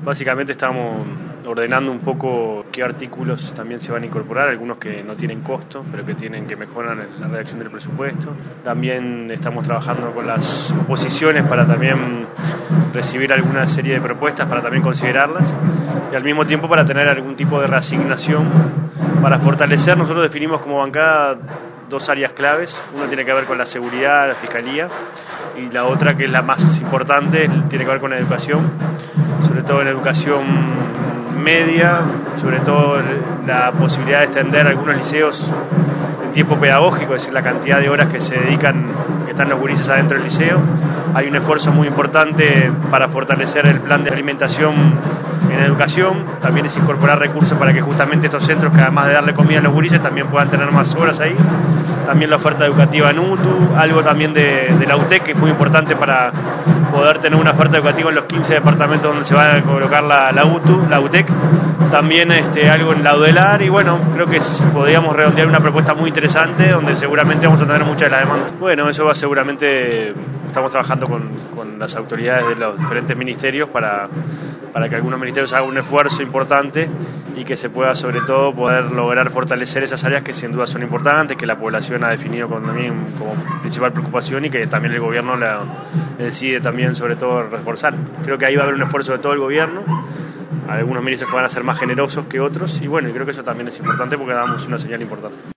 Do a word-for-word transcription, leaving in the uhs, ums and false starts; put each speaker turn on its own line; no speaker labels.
Básicamente estamos ordenando un poco qué artículos también se van a incorporar, algunos que no tienen costo, pero que tienen que mejorar la redacción del presupuesto. También estamos trabajando con las oposiciones para también recibir alguna serie de propuestas, para también considerarlas, y al mismo tiempo para tener algún tipo de reasignación para fortalecer. Nosotros definimos como bancada dos áreas claves. Uno tiene que ver con la seguridad, la fiscalía, y la otra, que es la más importante, tiene que ver con la educación, sobre todo en la educación media, sobre todo la posibilidad de extender algunos liceos en tiempo pedagógico, es decir, la cantidad de horas que se dedican, que están los gurises adentro del liceo. Hay un esfuerzo muy importante para fortalecer el plan de alimentación en educación. También es incorporar recursos para que justamente estos centros, que además de darle comida a los gurises, también puedan tener más horas ahí. También la oferta educativa en U T U, algo también de, de la U T E C, que es muy importante para poder tener una oferta educativa en los quince departamentos donde se va a colocar la, la U T U, la U T E C. También este, algo en la UDELAR, y bueno, creo que podríamos redondear una propuesta muy interesante donde seguramente vamos a tener muchas de las demandas. Bueno, eso va seguramente, estamos trabajando con, con las autoridades de los diferentes ministerios para, para que algunos ministerios hagan un esfuerzo importante y que se pueda, sobre todo, poder lograr fortalecer esas áreas que sin duda son importantes, que la población ha definido como, también como principal preocupación y que también el gobierno la, decide también, sobre todo, reforzar. Creo que ahí va a haber un esfuerzo de todo el gobierno. Algunos ministros van a ser más generosos que otros, y bueno, y creo que eso también es importante porque damos una señal importante.